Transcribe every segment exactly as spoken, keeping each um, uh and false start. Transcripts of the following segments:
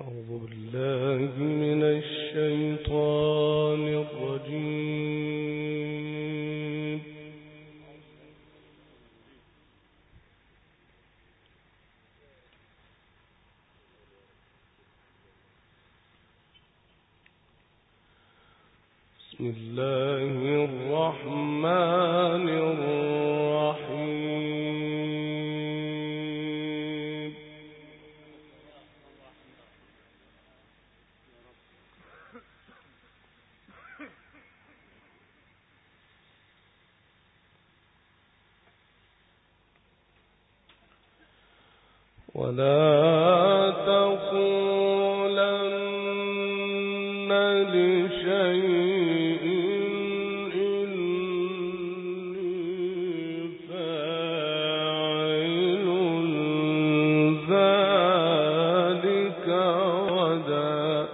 أعوذ بالله من الشيطان الرجيم. بسم الله الرحمن الرحيم. ولا تقولن لشيء إني فاعل ذلك غدا.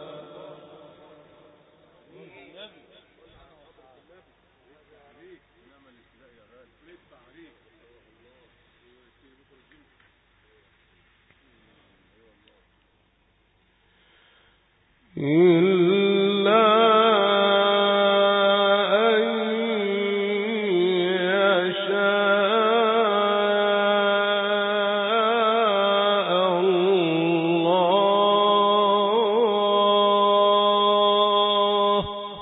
إلا أن يشاء الله.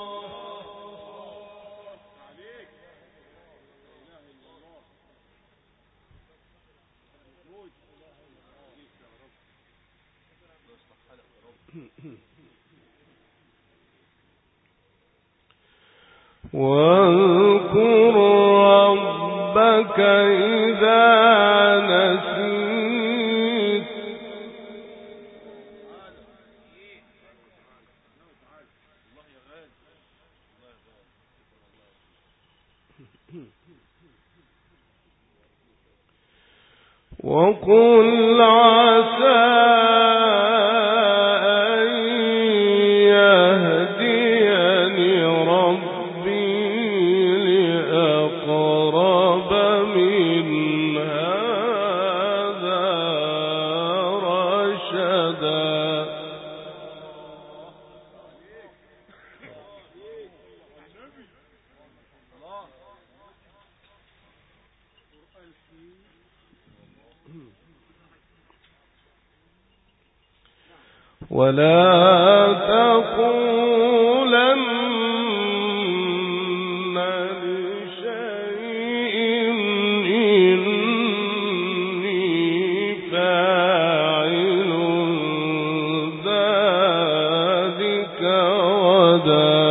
واذكر ربك إذا نسيت. وقل عسى أن يهديني ربي لأقرب من هذا رشدا. ولا تقولن لشيء إني فاعل ذلك غدا.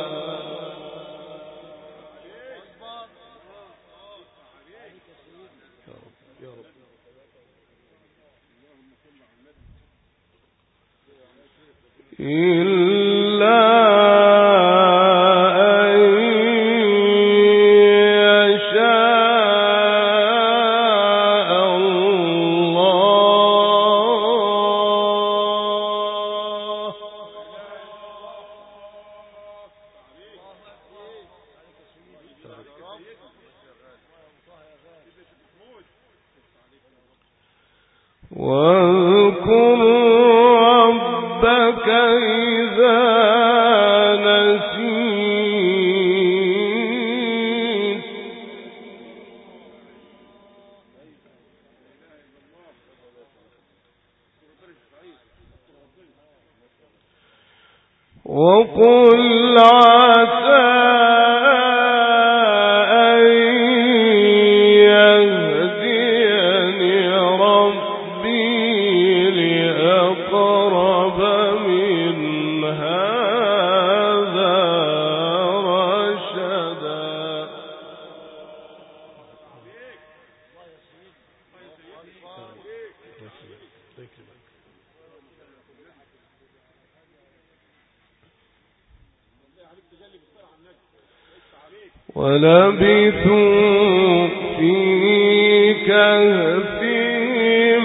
إلا أن يشاء الله. واذكر ربك إذا نسيت. وقل عسى أن يهديني ربي لأقرب من هذا رشدا. ولبثوا في كهفهم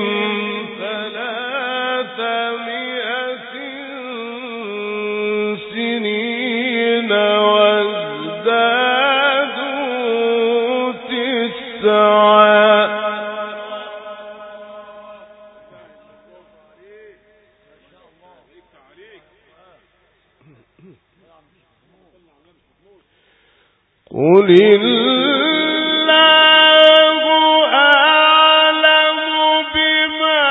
ثلاثمائة سنين وازدادوا تسعا. قل الله أعلم بما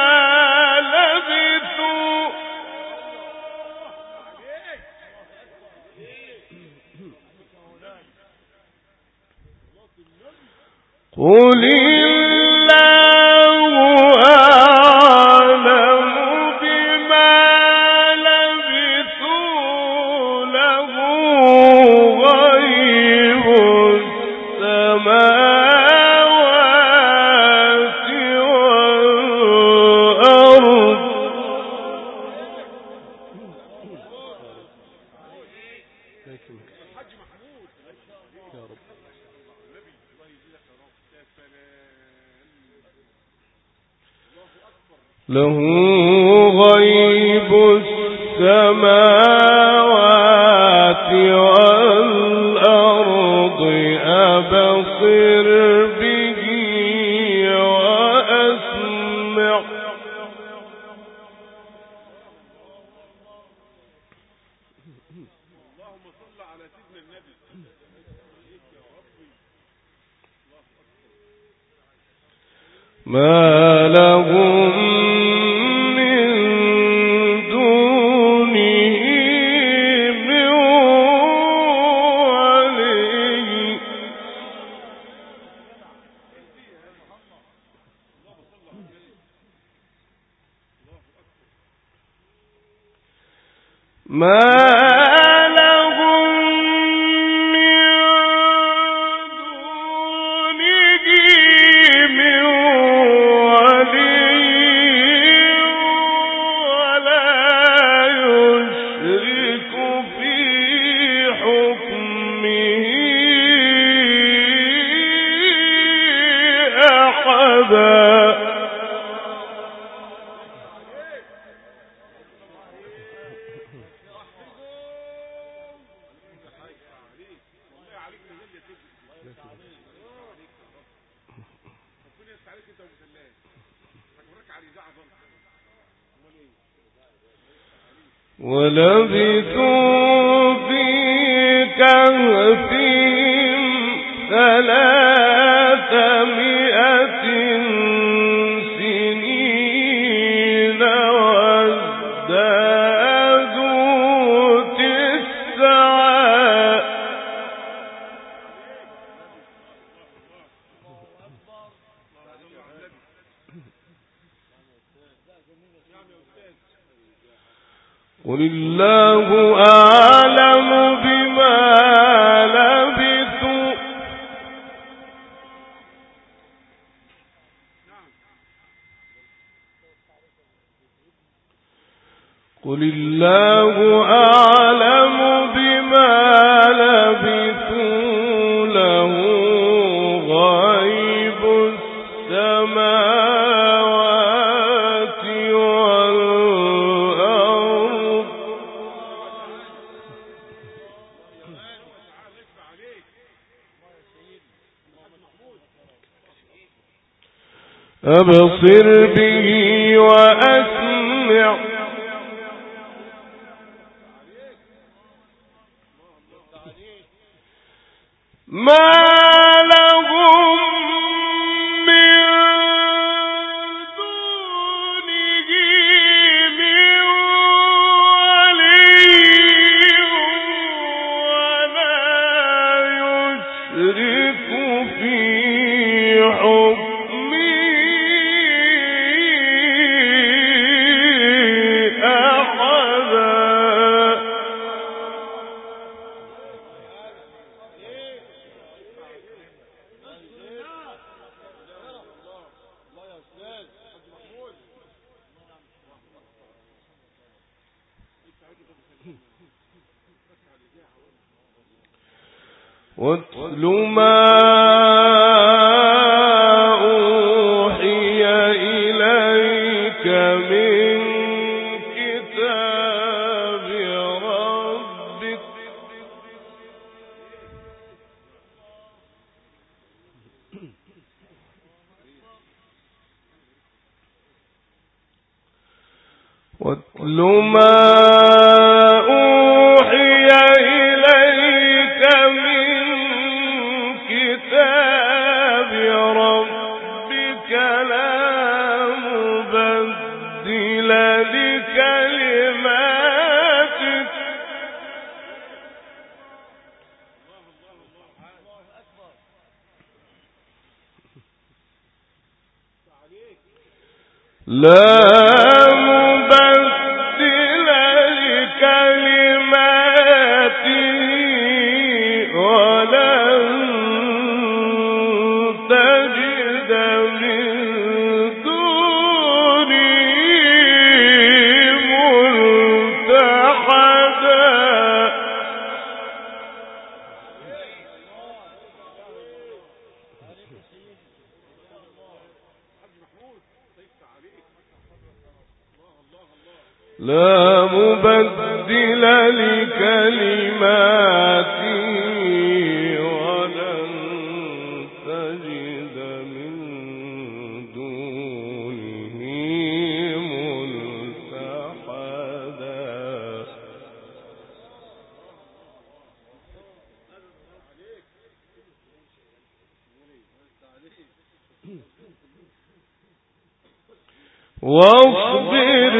لبثوا قل له غيب السماوات والأرض أبصر به وأسمع اللهم صل على سيدنا النبي ما لهم ما لهم من دونه من ولي ولا يشرك في حكمه أحدا ولبثوا في كهفهم ثلاثمائة سنين وازدادوا تسعا قل الله أعلم بما لبثوا قل الله أعلم بما لبثوا له غيب السماوات والأرض أبصر به وأسمع ما لهم من دونه من ولي ولا يشرك في حكمه أحدا واتل ما أوحي إليك من كتاب ربك واتل ما أوحي إليك من لا مبدل لكلماته ولن تجد من دونه ملتحدا. واصبر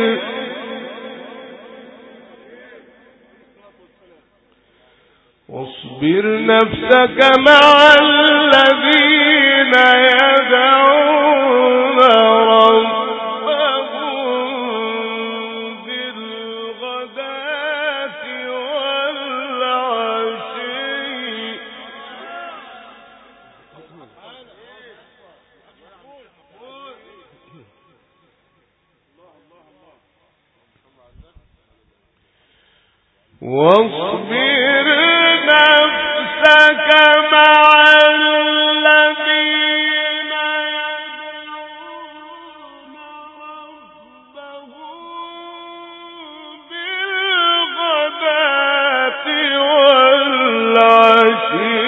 واصبر نفسك مع الذين يدعون ربهم بالغداة والعشي واصبر نفسك مع الذين يدعون ربهم بالغداة والعشي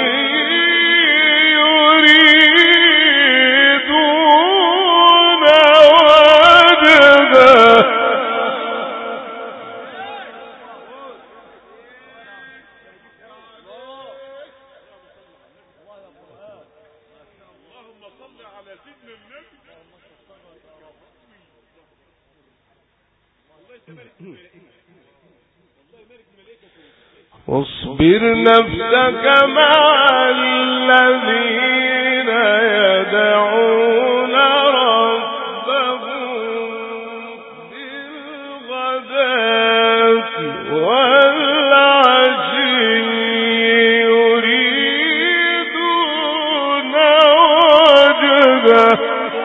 يريدون وجهه. واصبر نفسك مع الذين يدعون ربهم بالغداة والعشي يريدون وجهه.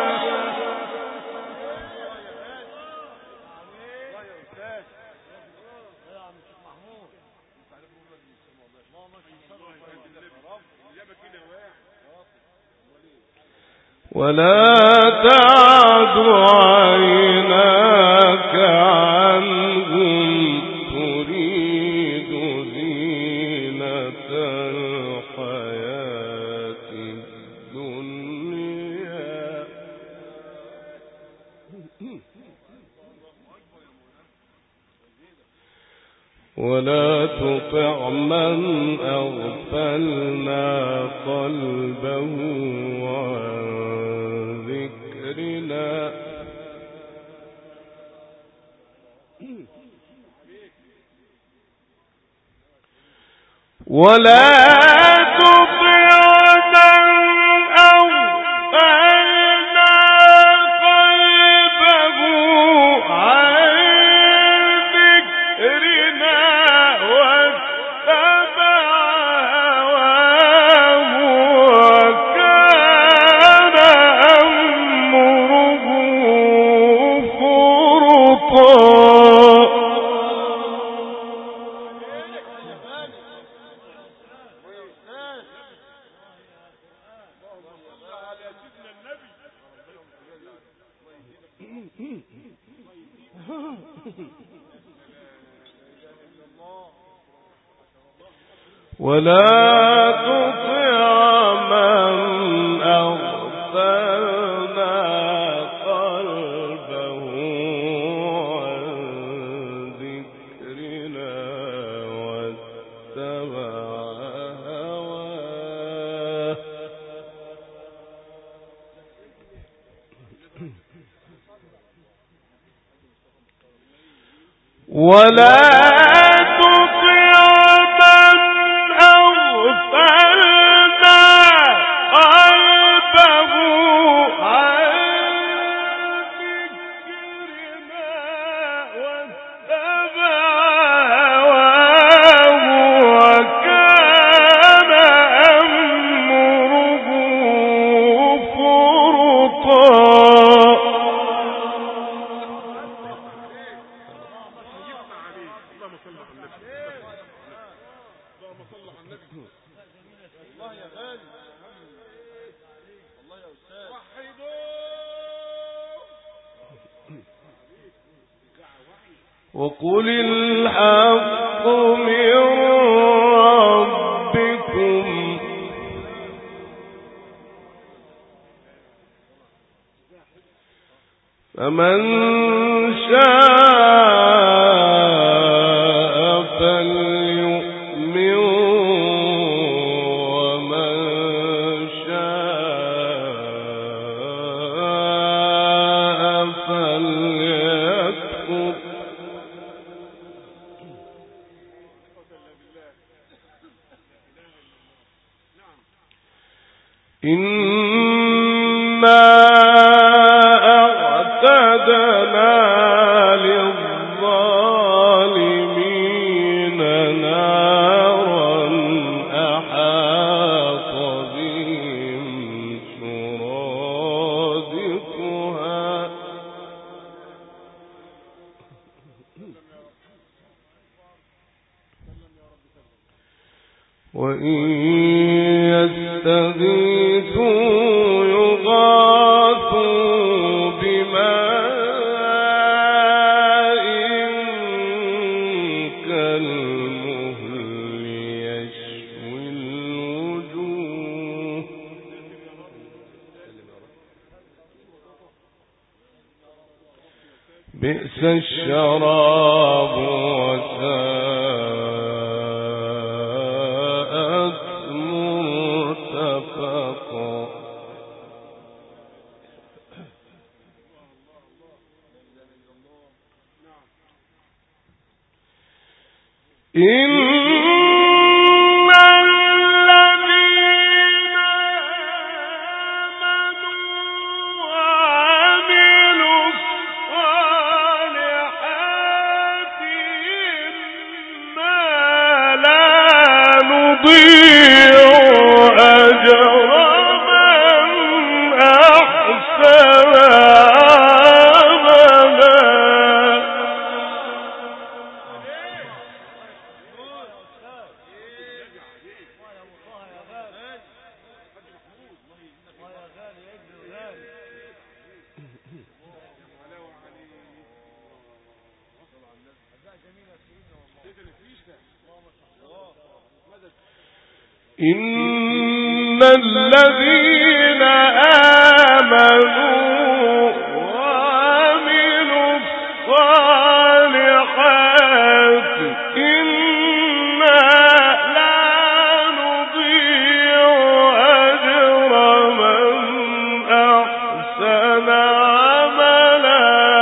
ولا تعد عيناك عنهم تريد زينة الحياة الدنيا ولا تطع من أغفلنا قلبه عن ذكرنا ولا تطع من أغفلنا قلبه عن ذكرنا واتبع هواه وكان أمره فرطا. ولا تطع من أغفلنا قلبه عن ذكرنا واتبع هواه ولا وقل الحق من ربكم فمن شاء فليؤمن ومن شاء فليكفر إنا أعتدنا للظالمين نارا أحاط بهم سرادقها وإن يستغيثوا يغاثوا بماء كالمهل يشوي الوجوه بئس الشراب وساءت مرتفقا إن الذين آمنوا وعملوا الصالحات إنا لا نضيع أجر من أحسن إن الذين آمنوا وعملوا الصالحات إنا لا نضيع أجر من أحسن عملا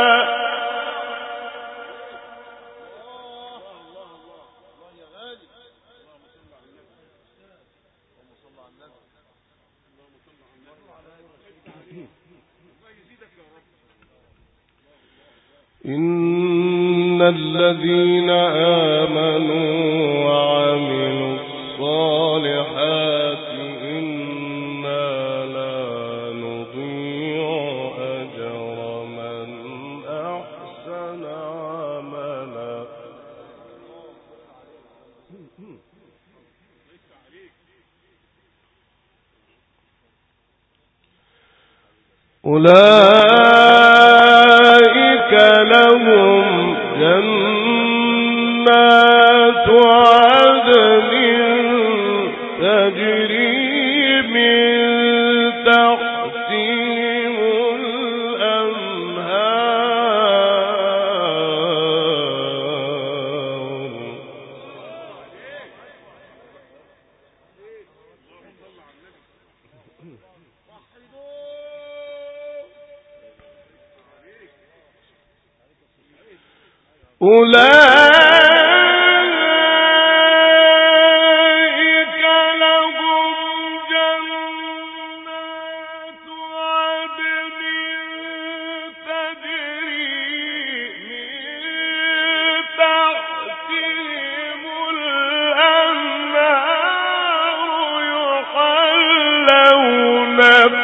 إن الذين آمنوا وعملوا الصالحات إنا لا نضيع أجر من أحسن عملا أولئك لهم جنات عدن تجري من تحتهم الأنهار أولئك لهم جنات عدن تجري من تحتهم الأنهار يحلون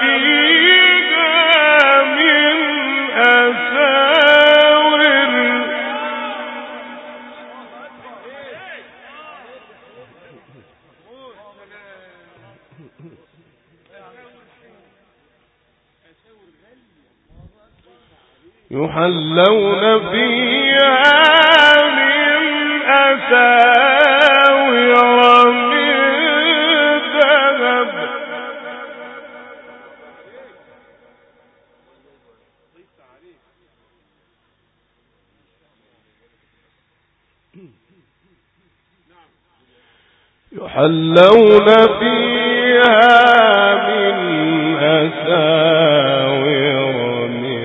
فيها من أساور يحلون فيها أساور من ذهب يحلون فيها من أساور من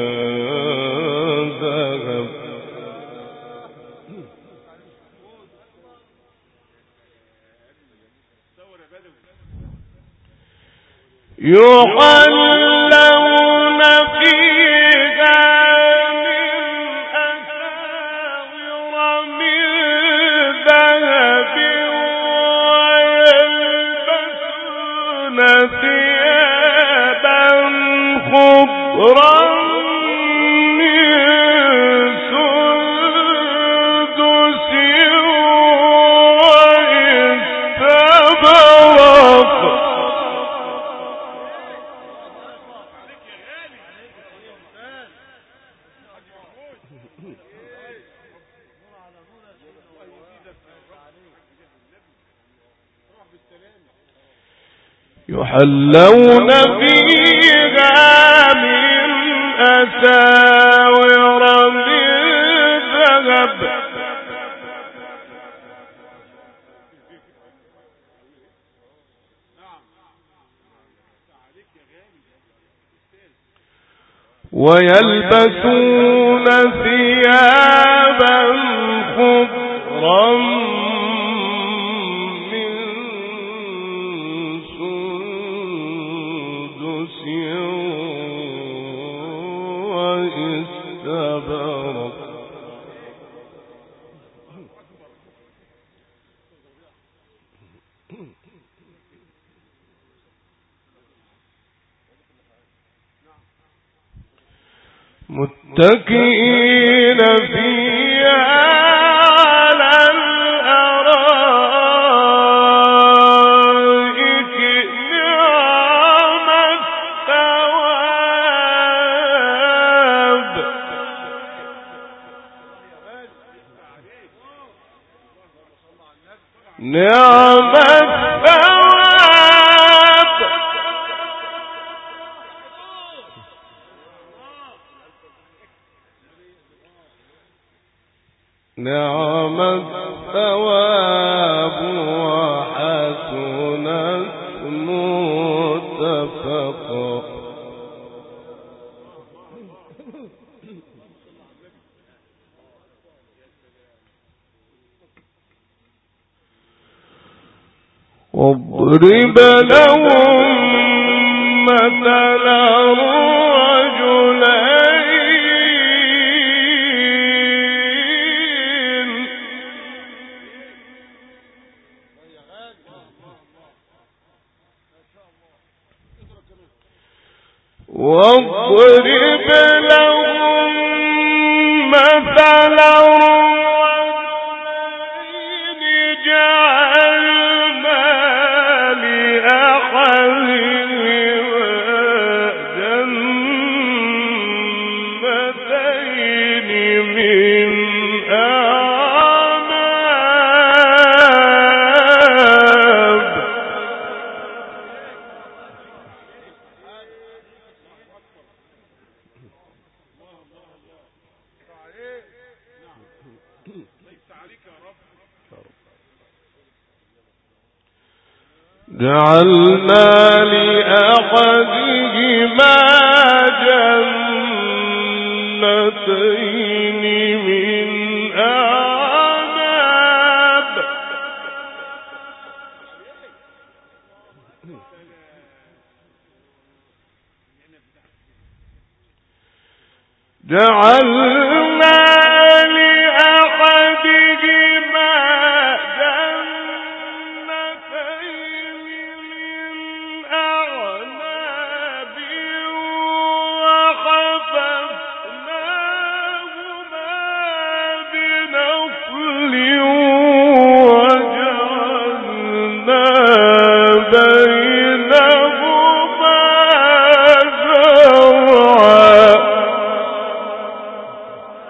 ذهب يحلون فيها من أساور من ذهب ويلبسون ثيابا خضرا من سندس واستبرق يحلون فيها من أساور من ذهب ويلبسون ثيابا خضرا من سندس واستبرق متكئين فيها على الأرائك نعم الثواب نعم الثواب نعم الثواب وحسنت مرتفقا واضرب لهم مثلا رجلين واضرب لهم مثلا رجلين جعلنا لأحدهما جنتين من أعناب جعلنا لأحدهما جنتين من أعناب جعلنا لأحدهما جنتين من أعناب وحففناهما بنخل وجعلنا بينهما زرعا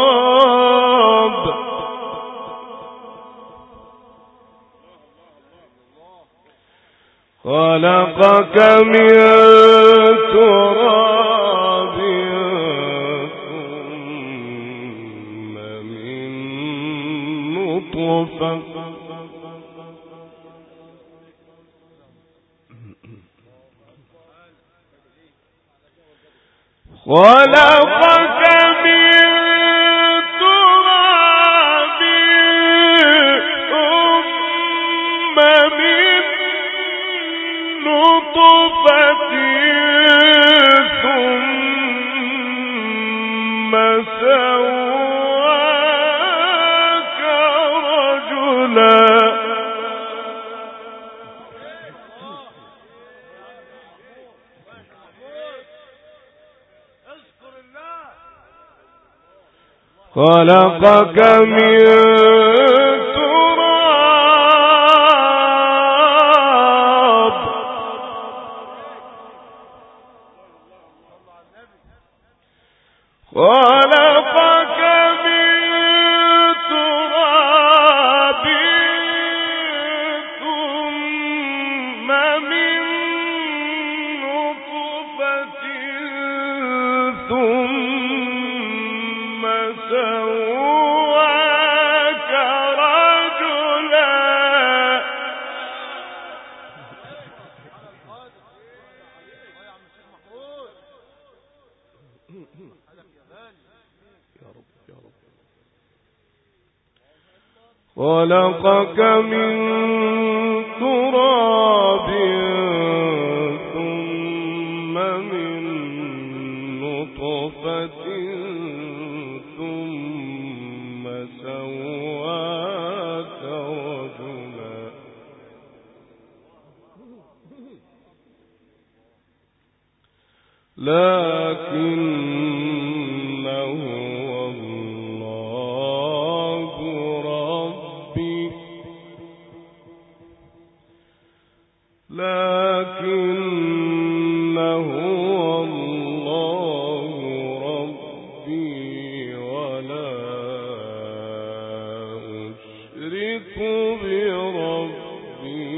الله خلقك من تراب ثم من نطفة خلقك من تراب ثم من نطفة ثم سواك رجلا. خلقك من تراب خلقك من تراب ثم من نطفة ثم سواك رجلا. خلقك من تراب ثم من نطفة ثم سواك رجلا. لكنه الله ربي لكنه الله ربي ولا أشرك بربي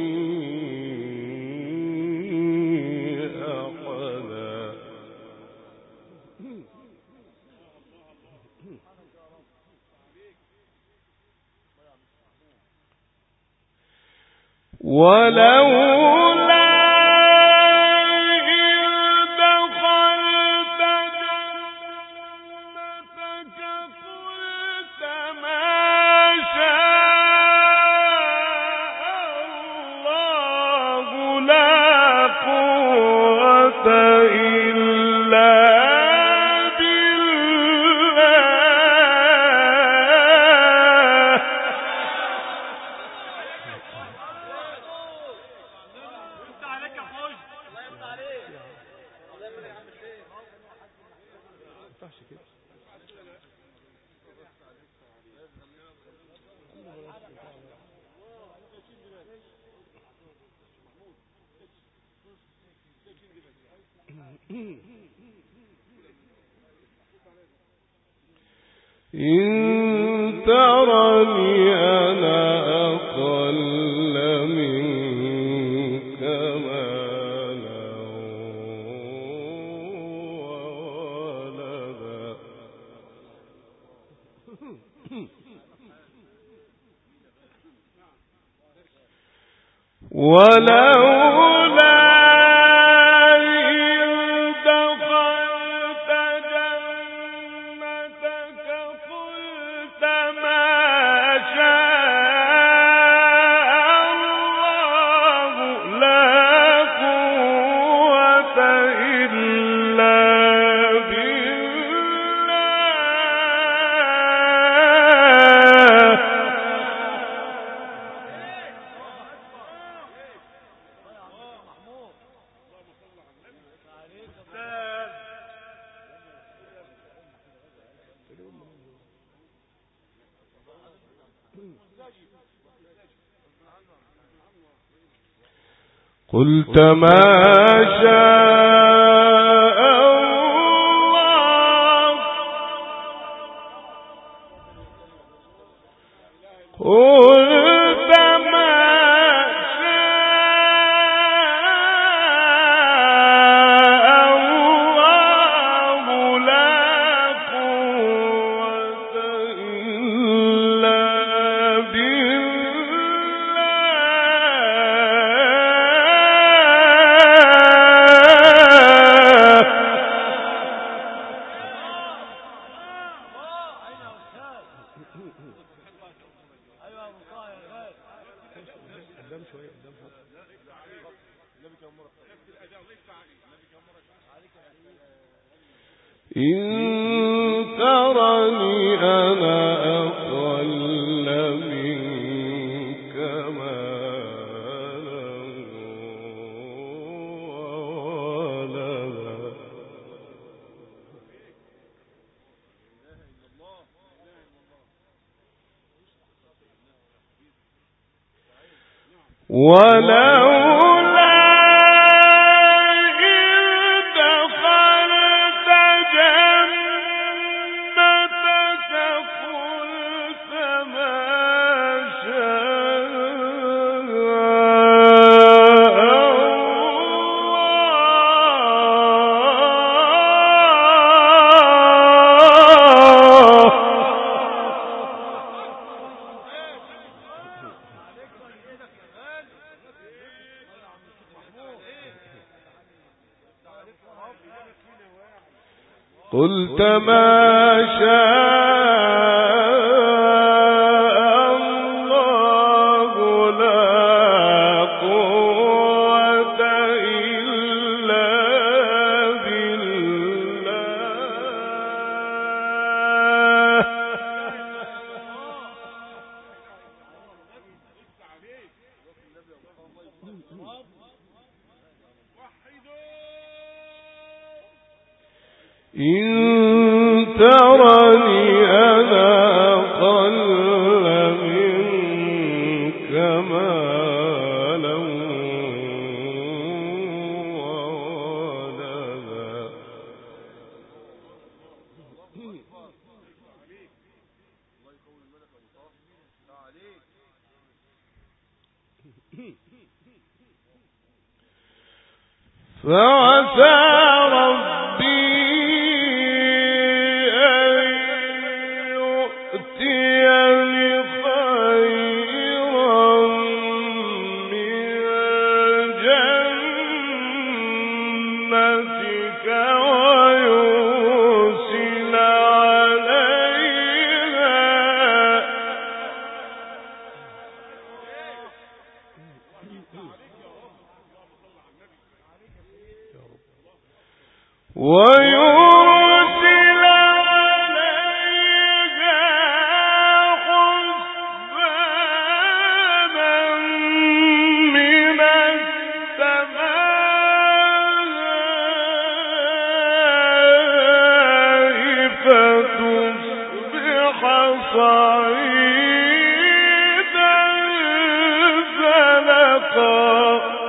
أحدا. ولولا إذ دخلت جنتك قلت ما شاء الله لا قوة إلا إن ترني أنا أقل منك مالا وولدا ولولا قلت ما شاء الله قلت ما شاء إن ترني أنا أقل منك مالا وولدا ولولا قلت ما شاء الله لا قوة إلا بالله إن ترني أنا أقل منك مالا وولدا فعسى ربي ويرسل عليها حسبانا من السماء فتصبح صعيدا زلقا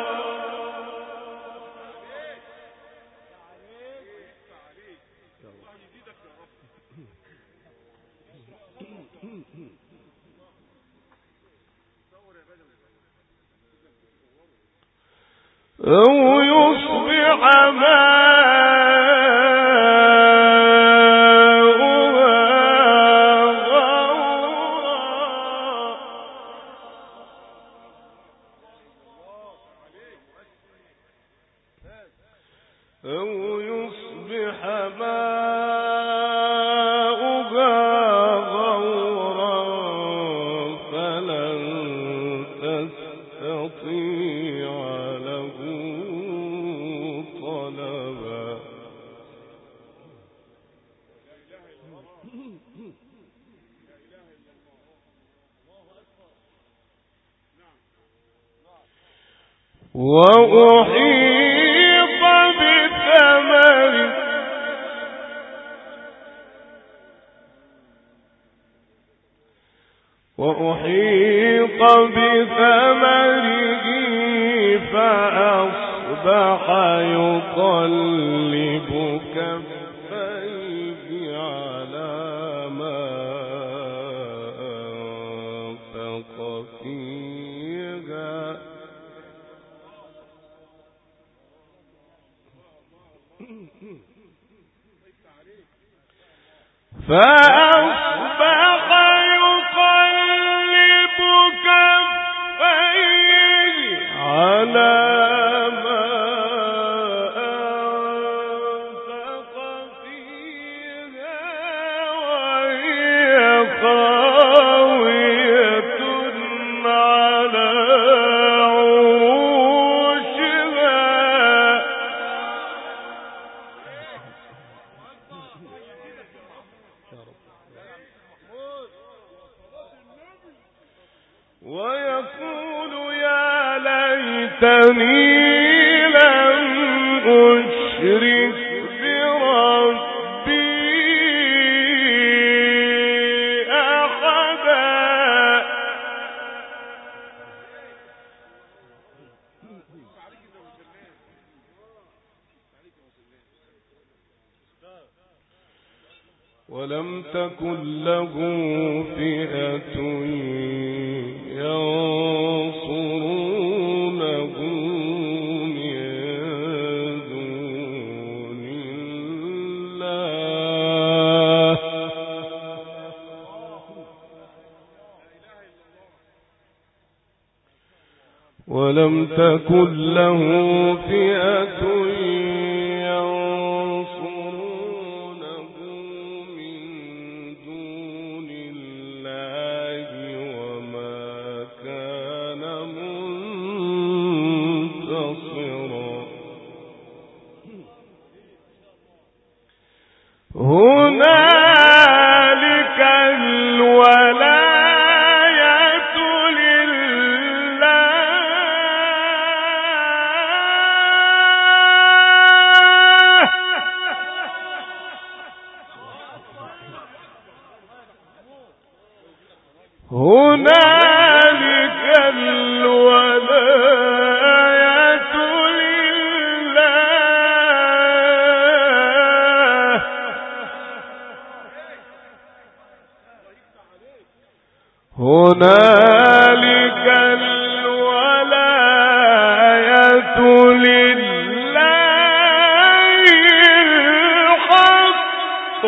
أو يصبح ماؤها غورا أو يصبح ماؤها غورا فلن تستطيع له طلبا وأحيط بثمره وأحيط بثمره فأصبح يقلب كفيه على ما أنفق فيها فأصبح يقلب كفيه على ما أنفق فيها وهي خاوية على عروشها ويقول يا ليتني لم أشرك بربي أحدا. ولم تكن له فئة ينصرونه من دون الله ولم تكن له فئة هنالك الولاية لله. هنالك الولاية لله. هنالك الولاية لله الحق.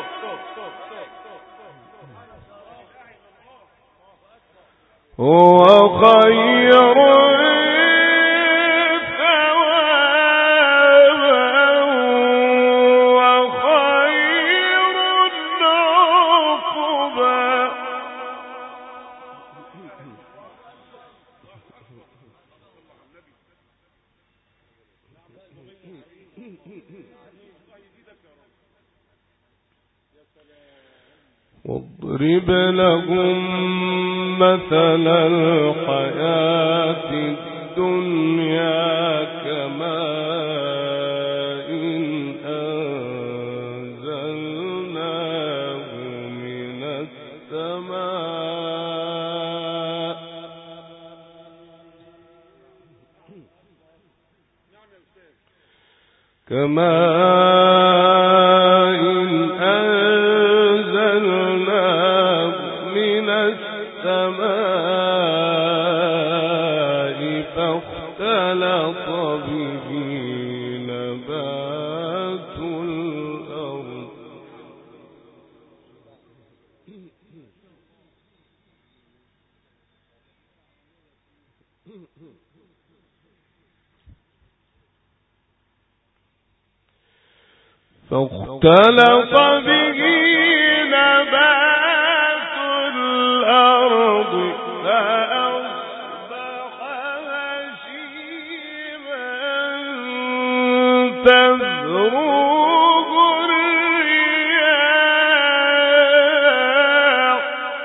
هو خير ثوابا وخير عقبا. واضرب لهم مثل الحياة الدنيا كماء أنزلناه من السماء كماء أنزلناه من السماء فاختلط به نبات الأرض فاختلط به نبات الأرض فأصبح هشيما تذروه الرياح.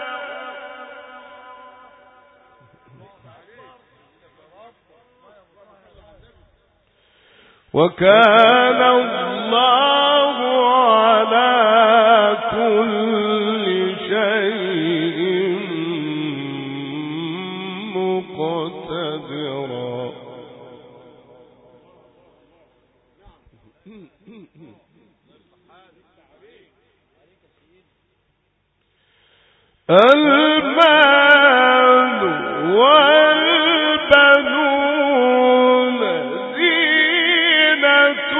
وكان الله على كل شيء مقتدرا. المال والبنون زينة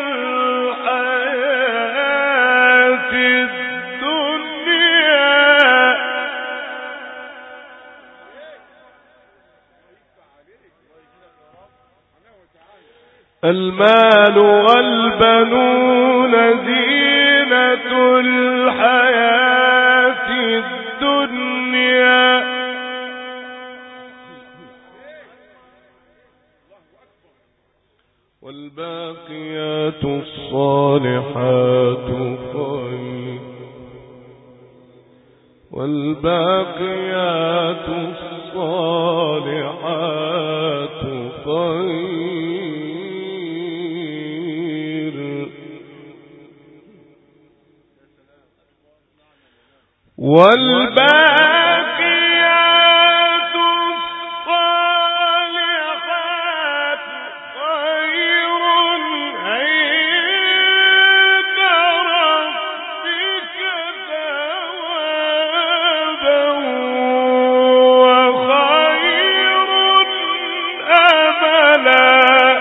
الحياة الدنيا. المال والبنون زينة الحياة الدنيا والباقيات الصالحات خير والباقيات الصالحات الصالحات خير والباقيات الصالحات خير عند ربك ثوابا وخير أملا.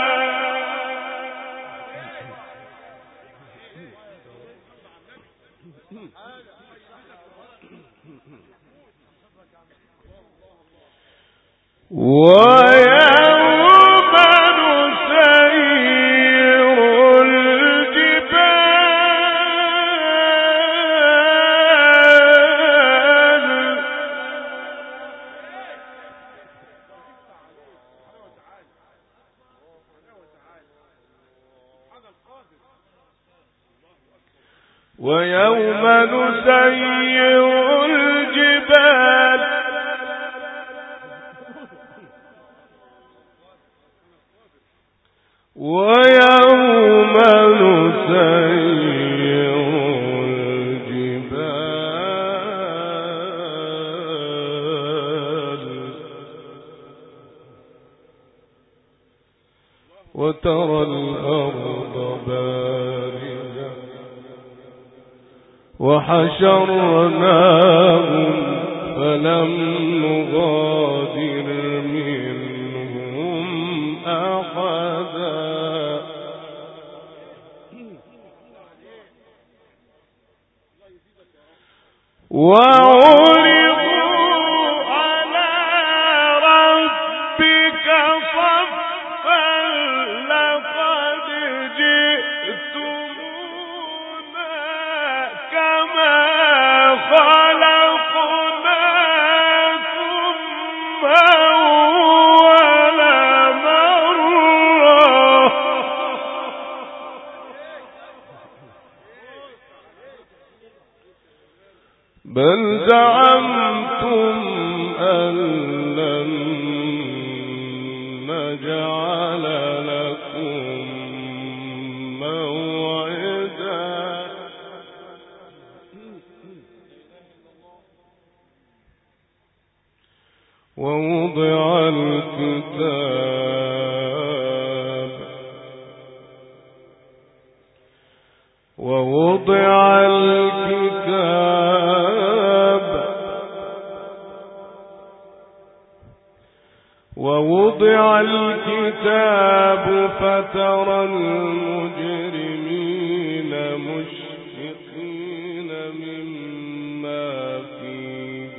ويوم نسير الجبال ويوم نسير الجبال ويوم نسير الجبال وترى الأرض بارزة وحشرناهم فلم نغادر منهم أحدا وعرضوا على ربك صفا لقد جئتمونا كما خلقناكم أول مرة بل زعمتم أن لن نجعل لكم موعدا ووضع الكتاب ووضع الكتاب ووضع الكتاب فترى المجرمين مشفقين مما فيه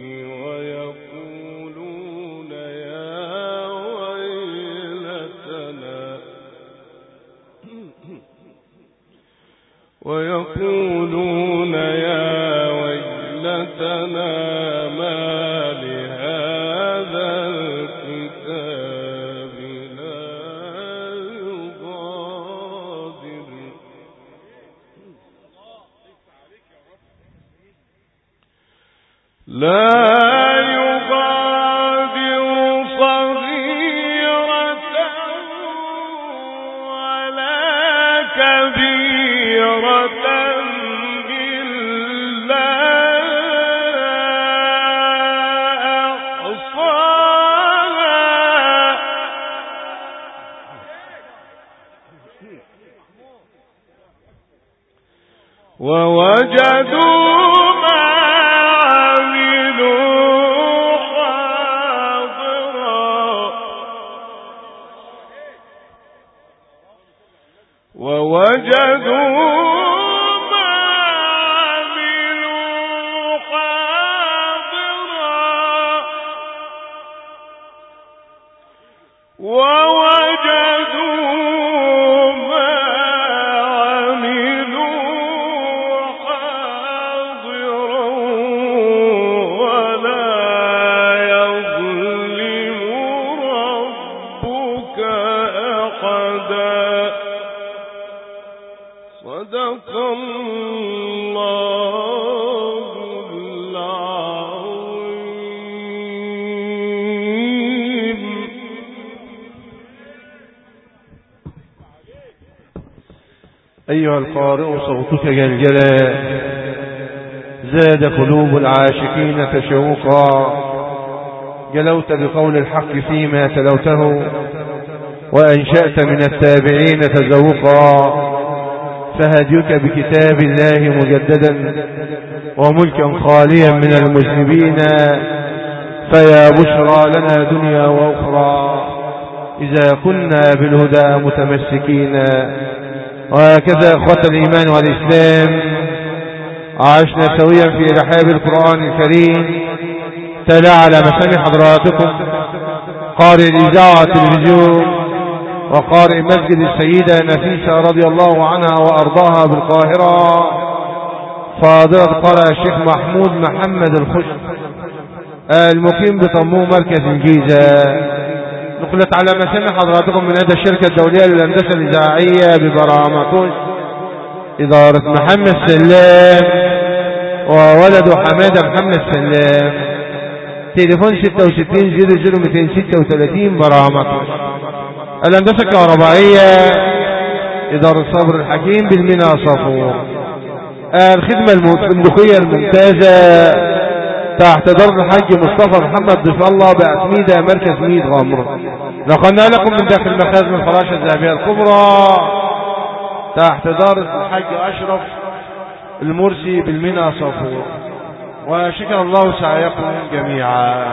ويقولون يا ويلتنا ويقولون يا ويلتنا ما لهذا الكتاب لا يغادر لا يغادر صغيرة ولا كبيرة إلا أحصاها ووجدوا ما عملوا حاضرا ووجدوا ما عملوا حاضرا ووجدوا ما عملوا حاضرا أيها القارئ صوتك جلجلا زاد قلوب العاشقين تشوقا، جلوت بقول الحق فيما تلوته، وأنشأت من التابعين تزوقا، فهديك بكتاب الله مجددا وملكا خاليا من المذنبين، فيا بشرى لنا دنيا وأخرى إذا كنا بالهدى متمسكين. وهكذا أخوة الإيمان والإسلام عشنا سويا في رحاب القرآن الكريم، تلا على مسامع حضراتكم قارئ الإذاعة والتلفزيون وقارئ مسجد السيدة نفيسة رضي الله عنها وأرضاها بالقاهرة، فاضلة قارئ الشيخ محمود محمد الخشب المقيم بطموم مركز الجيزة. نقلت على مسامع حضراتكم من هذا الشركة الدولية للهندسة الإذاعية ببرامتوش، إدارة محمد سلام وولده حمادة محمد سلام، تليفون ستة وستين صفر صفر مئتين وستة وثلاثين برامتوش. الهندسة الكهربائية إدارة صبر الحكيم بالمنى صفور. الخدمة الفندقية الممتازة تحت دار الحاج مصطفى محمد ضيف الله بأتميدة مركز ميد غمر. نقلنا لكم من داخل مخازن الفراشة الذهبية الكبرى تحت دار الحاج أشرف المرسي بالمنى صفور. وشكر الله سعيكم جميعا.